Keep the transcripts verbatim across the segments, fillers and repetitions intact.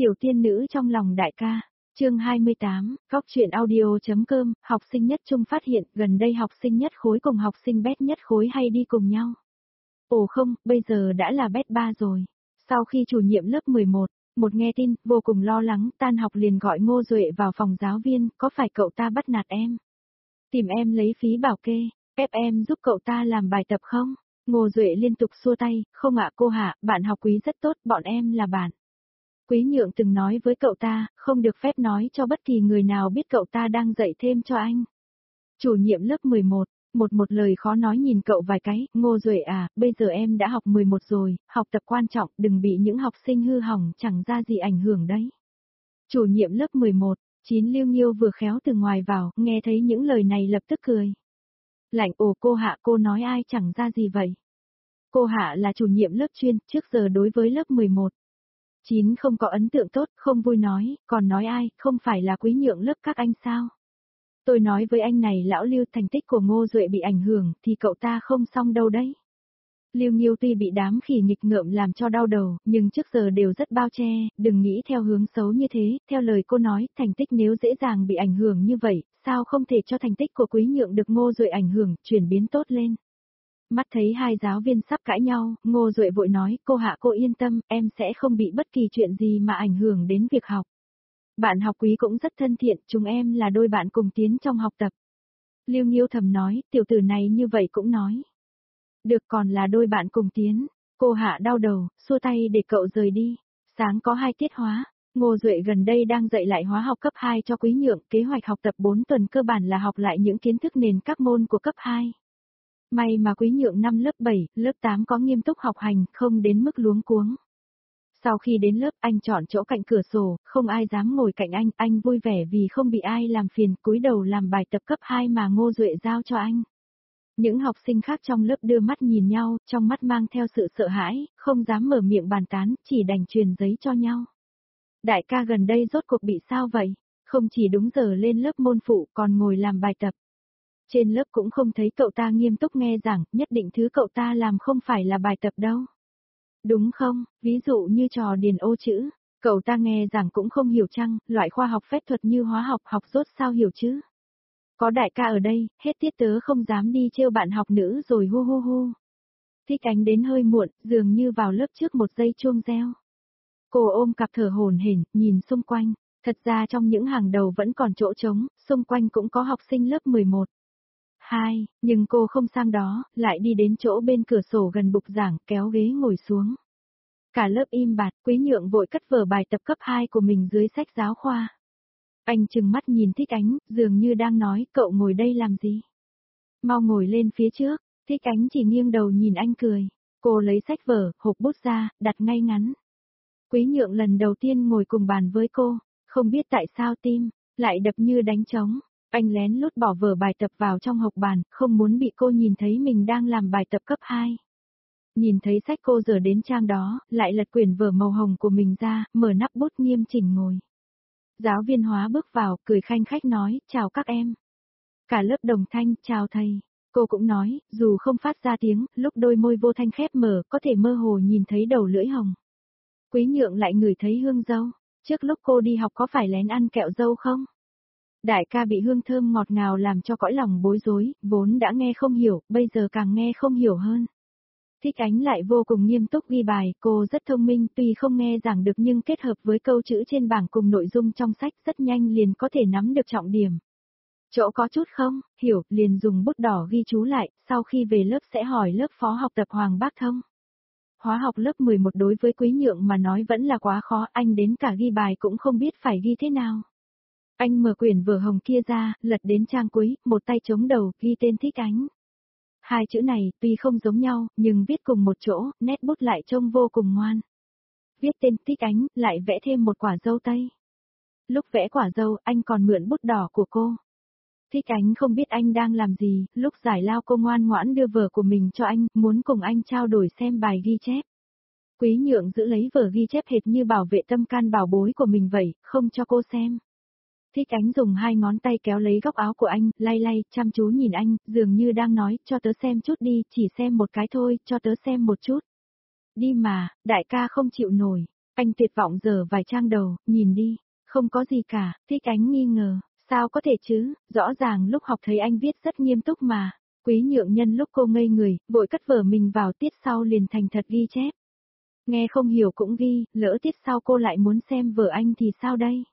Tiểu tiên nữ trong lòng đại ca. Chương hai mươi tám, góc truyện audio.com, học sinh nhất trung phát hiện gần đây học sinh nhất khối cùng học sinh bét nhất khối hay đi cùng nhau. Ồ không, bây giờ đã là bét ba rồi. Sau khi chủ nhiệm lớp mười một, một nghe tin, vô cùng lo lắng, tan học liền gọi Ngô Duệ vào phòng giáo viên, có phải cậu ta bắt nạt em? Tìm em lấy phí bảo kê, ép em giúp cậu ta làm bài tập không? Ngô Duệ liên tục xua tay, không ạ cô Hạ, bạn học Quý rất tốt, bọn em là bạn. Quý Nhượng từng nói với cậu ta, không được phép nói cho bất kỳ người nào biết cậu ta đang dạy thêm cho anh. Chủ nhiệm lớp mười một, một một lời khó nói nhìn cậu vài cái, Ngô Duệ à, bây giờ em đã học mười một rồi, học tập quan trọng, đừng bị những học sinh hư hỏng chẳng ra gì ảnh hưởng đấy. Chủ nhiệm lớp mười một, Chín Liêu Nghiêu vừa khéo từ ngoài vào, nghe thấy những lời này lập tức cười. Lạnh ồ cô Hạ cô nói ai chẳng ra gì vậy? Cô Hạ là chủ nhiệm lớp chuyên, trước giờ đối với lớp mười một. Chín không có ấn tượng tốt, không vui nói, còn nói ai, không phải là Quý Nhượng lớp các anh sao? Tôi nói với anh này lão Lưu thành tích của Ngô Duệ bị ảnh hưởng, thì cậu ta không xong đâu đấy. Lưu Nghiêu tuy bị đám khỉ nghịch ngợm làm cho đau đầu, nhưng trước giờ đều rất bao che, đừng nghĩ theo hướng xấu như thế, theo lời cô nói, thành tích nếu dễ dàng bị ảnh hưởng như vậy, sao không thể cho thành tích của Quý Nhượng được Ngô Duệ ảnh hưởng, chuyển biến tốt lên. Mắt thấy hai giáo viên sắp cãi nhau, Ngô Duệ vội nói, cô Hạ cô yên tâm, em sẽ không bị bất kỳ chuyện gì mà ảnh hưởng đến việc học. Bạn học Quý cũng rất thân thiện, chúng em là đôi bạn cùng tiến trong học tập. Lưu Nghiêu thầm nói, tiểu tử này như vậy cũng nói. Được còn là đôi bạn cùng tiến, cô Hạ đau đầu, xua tay để cậu rời đi. Sáng có hai tiết hóa, Ngô Duệ gần đây đang dạy lại hóa học cấp hai cho Quý Nhượng, kế hoạch học tập bốn tuần cơ bản là học lại những kiến thức nền các môn của cấp hai. May mà Quý Nhượng năm lớp bảy, lớp tám có nghiêm túc học hành, không đến mức luống cuống. Sau khi đến lớp, anh chọn chỗ cạnh cửa sổ, không ai dám ngồi cạnh anh, anh vui vẻ vì không bị ai làm phiền, cúi đầu làm bài tập cấp hai mà Ngô Duệ giao cho anh. Những học sinh khác trong lớp đưa mắt nhìn nhau, trong mắt mang theo sự sợ hãi, không dám mở miệng bàn tán, chỉ đành truyền giấy cho nhau. Đại ca gần đây rốt cuộc bị sao vậy? Không chỉ đúng giờ lên lớp môn phụ, còn ngồi làm bài tập. Trên lớp cũng không thấy cậu ta nghiêm túc nghe giảng, nhất định thứ cậu ta làm không phải là bài tập đâu. Đúng không, ví dụ như trò điền ô chữ, cậu ta nghe giảng cũng không hiểu chăng, loại khoa học phép thuật như hóa học học rốt sao hiểu chứ. Có đại ca ở đây, hết tiết tớ không dám đi trêu bạn học nữ rồi hu hu hu. Thích Ánh đến hơi muộn, dường như vào lớp trước một giây chuông reo. Cô ôm cặp thở hổn hển, nhìn xung quanh, thật ra trong những hàng đầu vẫn còn chỗ trống, xung quanh cũng có học sinh lớp mười một. Hai, nhưng cô không sang đó, lại đi đến chỗ bên cửa sổ gần bục giảng, kéo ghế ngồi xuống. Cả lớp im bặt, Quý Nhượng vội cất vở bài tập cấp hai của mình dưới sách giáo khoa. Anh trừng mắt nhìn Thích Ánh, dường như đang nói, cậu ngồi đây làm gì? Mau ngồi lên phía trước, Thích Ánh chỉ nghiêng đầu nhìn anh cười. Cô lấy sách vở, hộp bút ra, đặt ngay ngắn. Quý Nhượng lần đầu tiên ngồi cùng bàn với cô, không biết tại sao tim, lại đập như đánh trống. Anh lén lút bỏ vở bài tập vào trong hộc bàn, không muốn bị cô nhìn thấy mình đang làm bài tập cấp hai. Nhìn thấy sách cô dở đến trang đó, lại lật quyển vở màu hồng của mình ra, mở nắp bút nghiêm chỉnh ngồi. Giáo viên hóa bước vào, cười khanh khách nói, chào các em. Cả lớp đồng thanh, chào thầy. Cô cũng nói, dù không phát ra tiếng, lúc đôi môi vô thanh khép mở, có thể mơ hồ nhìn thấy đầu lưỡi hồng. Quý Nhượng lại ngửi thấy hương dâu. Trước lúc cô đi học có phải lén ăn kẹo dâu không? Đại ca bị hương thơm ngọt ngào làm cho cõi lòng bối rối, vốn đã nghe không hiểu, bây giờ càng nghe không hiểu hơn. Thích Ánh lại vô cùng nghiêm túc ghi bài, cô rất thông minh, tuy không nghe giảng được nhưng kết hợp với câu chữ trên bảng cùng nội dung trong sách rất nhanh liền có thể nắm được trọng điểm. Chỗ có chút không, hiểu, liền dùng bút đỏ ghi chú lại, sau khi về lớp sẽ hỏi lớp phó học tập Hoàng Bác Thông. Hóa học lớp mười một đối với Quý Nhượng mà nói vẫn là quá khó, anh đến cả ghi bài cũng không biết phải ghi thế nào. Anh mở quyển vở hồng kia ra, lật đến trang cuối, một tay chống đầu, ghi tên Thích Ánh. Hai chữ này, tuy không giống nhau, nhưng viết cùng một chỗ, nét bút lại trông vô cùng ngoan. Viết tên Thích Ánh, lại vẽ thêm một quả dâu tây. Lúc vẽ quả dâu, anh còn mượn bút đỏ của cô. Thích Ánh không biết anh đang làm gì, lúc giải lao cô ngoan ngoãn đưa vở của mình cho anh, muốn cùng anh trao đổi xem bài ghi chép. Quý Nhượng giữ lấy vở ghi chép hệt như bảo vệ tâm can bảo bối của mình vậy, không cho cô xem. Thích Ánh dùng hai ngón tay kéo lấy góc áo của anh, lay lay, chăm chú nhìn anh, dường như đang nói, cho tớ xem chút đi, chỉ xem một cái thôi, cho tớ xem một chút. Đi mà, đại ca không chịu nổi. Anh tuyệt vọng giở vài trang đầu, nhìn đi, không có gì cả, Thích Ánh nghi ngờ, sao có thể chứ, rõ ràng lúc học thấy anh viết rất nghiêm túc mà. Quý Nhượng nhân lúc cô ngây người, vội cất vở mình vào tiết sau liền thành thật ghi chép. Nghe không hiểu cũng ghi, lỡ tiết sau cô lại muốn xem vở anh thì sao đây?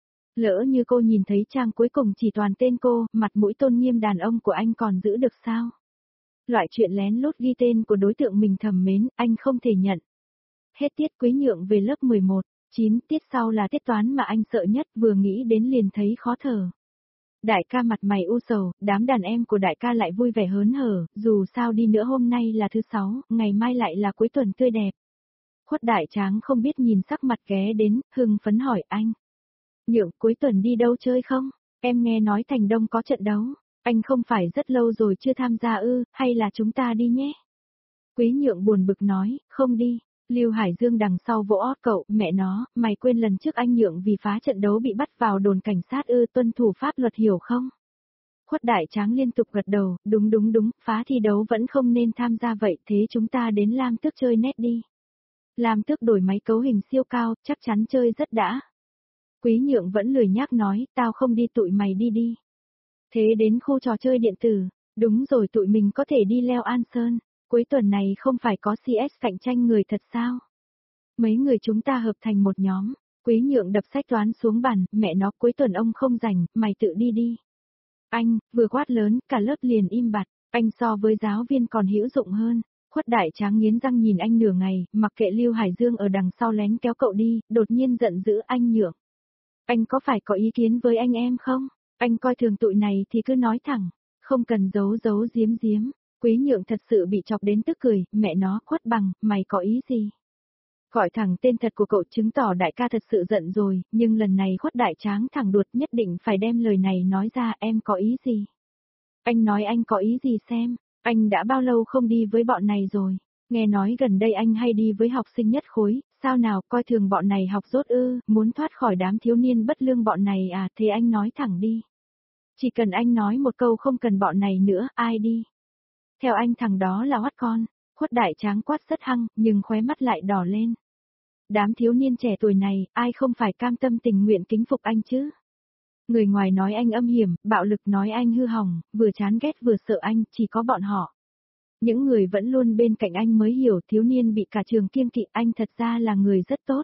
Lỡ như cô nhìn thấy trang cuối cùng chỉ toàn tên cô, mặt mũi tôn nghiêm đàn ông của anh còn giữ được sao? Loại chuyện lén lút ghi tên của đối tượng mình thầm mến, anh không thể nhận. Hết tiết Quý Nhượng về lớp mười một, chín tiết sau là tiết toán mà anh sợ nhất, vừa nghĩ đến liền thấy khó thở. Đại ca mặt mày u sầu, đám đàn em của đại ca lại vui vẻ hớn hở, dù sao đi nữa hôm nay là thứ sáu, ngày mai lại là cuối tuần tươi đẹp. Khuất Đại Tráng không biết nhìn sắc mặt ghé đến, hưng phấn hỏi anh. Nhượng, cuối tuần đi đâu chơi không? Em nghe nói Thành Đông có trận đấu, anh không phải rất lâu rồi chưa tham gia ư, hay là chúng ta đi nhé? Quý Nhượng buồn bực nói, không đi. Lưu Hải Dương đằng sau vỗ ót cậu, mẹ nó, mày quên lần trước anh Nhượng vì phá trận đấu bị bắt vào đồn cảnh sát ư, tuân thủ pháp luật hiểu không? Khuất Đại Tráng liên tục gật đầu, đúng đúng đúng, phá thi đấu vẫn không nên tham gia vậy, thế chúng ta đến Lam Tước chơi net đi. Lam Tước đổi máy cấu hình siêu cao, chắc chắn chơi rất đã. Quý Nhượng vẫn lười nhác nói, tao không đi, tụi mày đi đi. Thế đến khu trò chơi điện tử, đúng rồi, tụi mình có thể đi leo An Sơn. Cuối tuần này không phải có xê ét cạnh tranh người thật sao? Mấy người chúng ta hợp thành một nhóm. Quý Nhượng đập sách toán xuống bàn, mẹ nó, cuối tuần ông không rảnh, mày tự đi đi. Anh, vừa quát lớn, cả lớp liền im bặt, anh so với giáo viên còn hữu dụng hơn. Khuất Đại Tráng nghiến răng nhìn anh nửa ngày, mặc kệ Lưu Hải Dương ở đằng sau lén kéo cậu đi, đột nhiên giận dữ anh Nhượng. Anh có phải có ý kiến với anh em không? Anh coi thường tụi này thì cứ nói thẳng, không cần giấu giấu giếm giếm. Quý Nhượng thật sự bị chọc đến tức cười, mẹ nó, Khuất Bằng, mày có ý gì? Gọi thẳng tên thật của cậu chứng tỏ đại ca thật sự giận rồi, nhưng lần này Khuất Đại Tráng thẳng đuột nhất định phải đem lời này nói ra, em có ý gì? Anh nói anh có ý gì xem, anh đã bao lâu không đi với bọn này rồi? Nghe nói gần đây anh hay đi với học sinh nhất khối, sao nào coi thường bọn này học dốt ư, muốn thoát khỏi đám thiếu niên bất lương bọn này à, thế anh nói thẳng đi. Chỉ cần anh nói một câu không cần bọn này nữa, ai đi? Theo anh thằng đó là hoắt con, Khuất Đại Tráng quát rất hăng, nhưng khóe mắt lại đỏ lên. Đám thiếu niên trẻ tuổi này, ai không phải cam tâm tình nguyện kính phục anh chứ? Người ngoài nói anh âm hiểm, bạo lực nói anh hư hỏng, vừa chán ghét vừa sợ anh, chỉ có bọn họ. Những người vẫn luôn bên cạnh anh mới hiểu thiếu niên bị cả trường kiêng kỵ, anh thật ra là người rất tốt.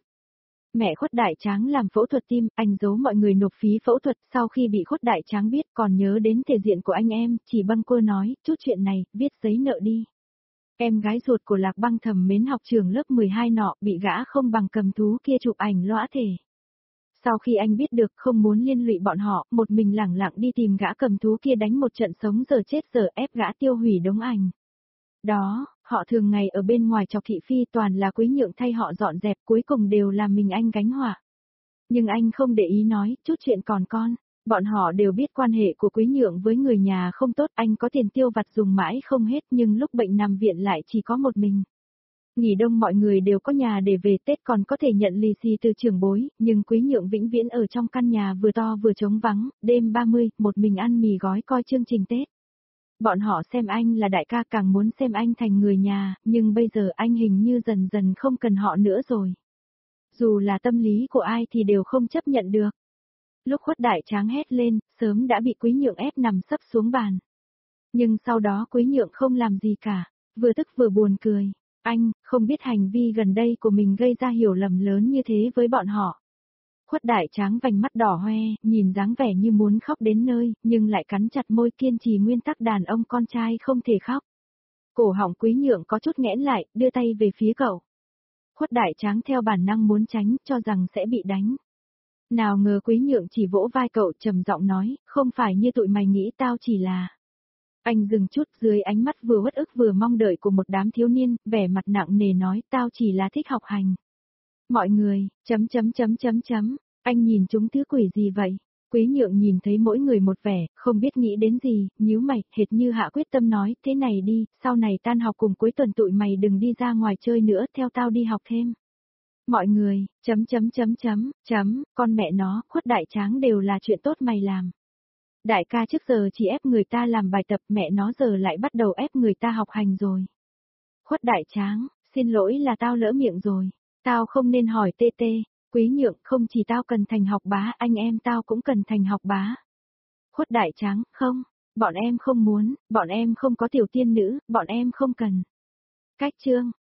Mẹ Khuất Đại Tráng làm phẫu thuật tim, anh giấu mọi người nộp phí phẫu thuật, sau khi bị Khuất Đại Tráng biết còn nhớ đến thể diện của anh em, chỉ bâng quơ nói, chút chuyện này, viết giấy nợ đi. Em gái ruột của Lạc Băng thầm mến học trường lớp mười hai nọ, bị gã không bằng cầm thú kia chụp ảnh lõa thể. Sau khi anh biết được không muốn liên lụy bọn họ, một mình lẳng lặng đi tìm gã cầm thú kia đánh một trận sống giờ chết giờ ép gã tiêu hủy đống ảnh. Đó, họ thường ngày ở bên ngoài chọc thị phi toàn là Quý Nhượng thay họ dọn dẹp, cuối cùng đều là mình anh gánh họa. Nhưng anh không để ý nói, chút chuyện còn con, bọn họ đều biết quan hệ của Quý Nhượng với người nhà không tốt, anh có tiền tiêu vặt dùng mãi không hết nhưng lúc bệnh nằm viện lại chỉ có một mình. Nghỉ đông mọi người đều có nhà để về Tết còn có thể nhận lì xì từ trưởng bối, nhưng Quý Nhượng vĩnh viễn ở trong căn nhà vừa to vừa trống vắng, đêm ba mươi, một mình ăn mì gói coi chương trình Tết. Bọn họ xem anh là đại ca càng muốn xem anh thành người nhà, nhưng bây giờ anh hình như dần dần không cần họ nữa rồi. Dù là tâm lý của ai thì đều không chấp nhận được. Lúc Khuất Đại Tráng hét lên, sớm đã bị Quý Nhượng ép nằm sấp xuống bàn. Nhưng sau đó Quý Nhượng không làm gì cả, vừa tức vừa buồn cười. Anh, không biết hành vi gần đây của mình gây ra hiểu lầm lớn như thế với bọn họ. Khuất Đại Tráng vành mắt đỏ hoe, nhìn dáng vẻ như muốn khóc đến nơi, nhưng lại cắn chặt môi kiên trì nguyên tắc đàn ông con trai không thể khóc. Cổ họng Quý Nhượng có chút nghẽn lại, đưa tay về phía cậu. Khuất Đại Tráng theo bản năng muốn tránh, cho rằng sẽ bị đánh. Nào ngờ Quý Nhượng chỉ vỗ vai cậu trầm giọng nói, không phải như tụi mày nghĩ tao chỉ là... Anh dừng chút dưới ánh mắt vừa uất ức vừa mong đợi của một đám thiếu niên, vẻ mặt nặng nề nói tao chỉ là thích học hành. Mọi người, chấm chấm chấm chấm chấm, anh nhìn chúng thứ quỷ gì vậy? Quý Nhượng nhìn thấy mỗi người một vẻ, không biết nghĩ đến gì, nhíu mày, hệt như hạ quyết tâm nói, thế này đi, sau này tan học cùng cuối tuần tụi mày đừng đi ra ngoài chơi nữa, theo tao đi học thêm. Mọi người, chấm chấm chấm chấm, chấm, con mẹ nó, Khuất Đại Tráng đều là chuyện tốt mày làm. Đại ca trước giờ chỉ ép người ta làm bài tập, mẹ nó giờ lại bắt đầu ép người ta học hành rồi. Khuất Đại Tráng, xin lỗi là tao lỡ miệng rồi. Tao không nên hỏi tê tê, Quý Nhượng, không chỉ tao cần thành học bá, anh em tao cũng cần thành học bá. Khuất Đại Tráng, không, bọn em không muốn, bọn em không có tiểu tiên nữ, bọn em không cần. Cách chương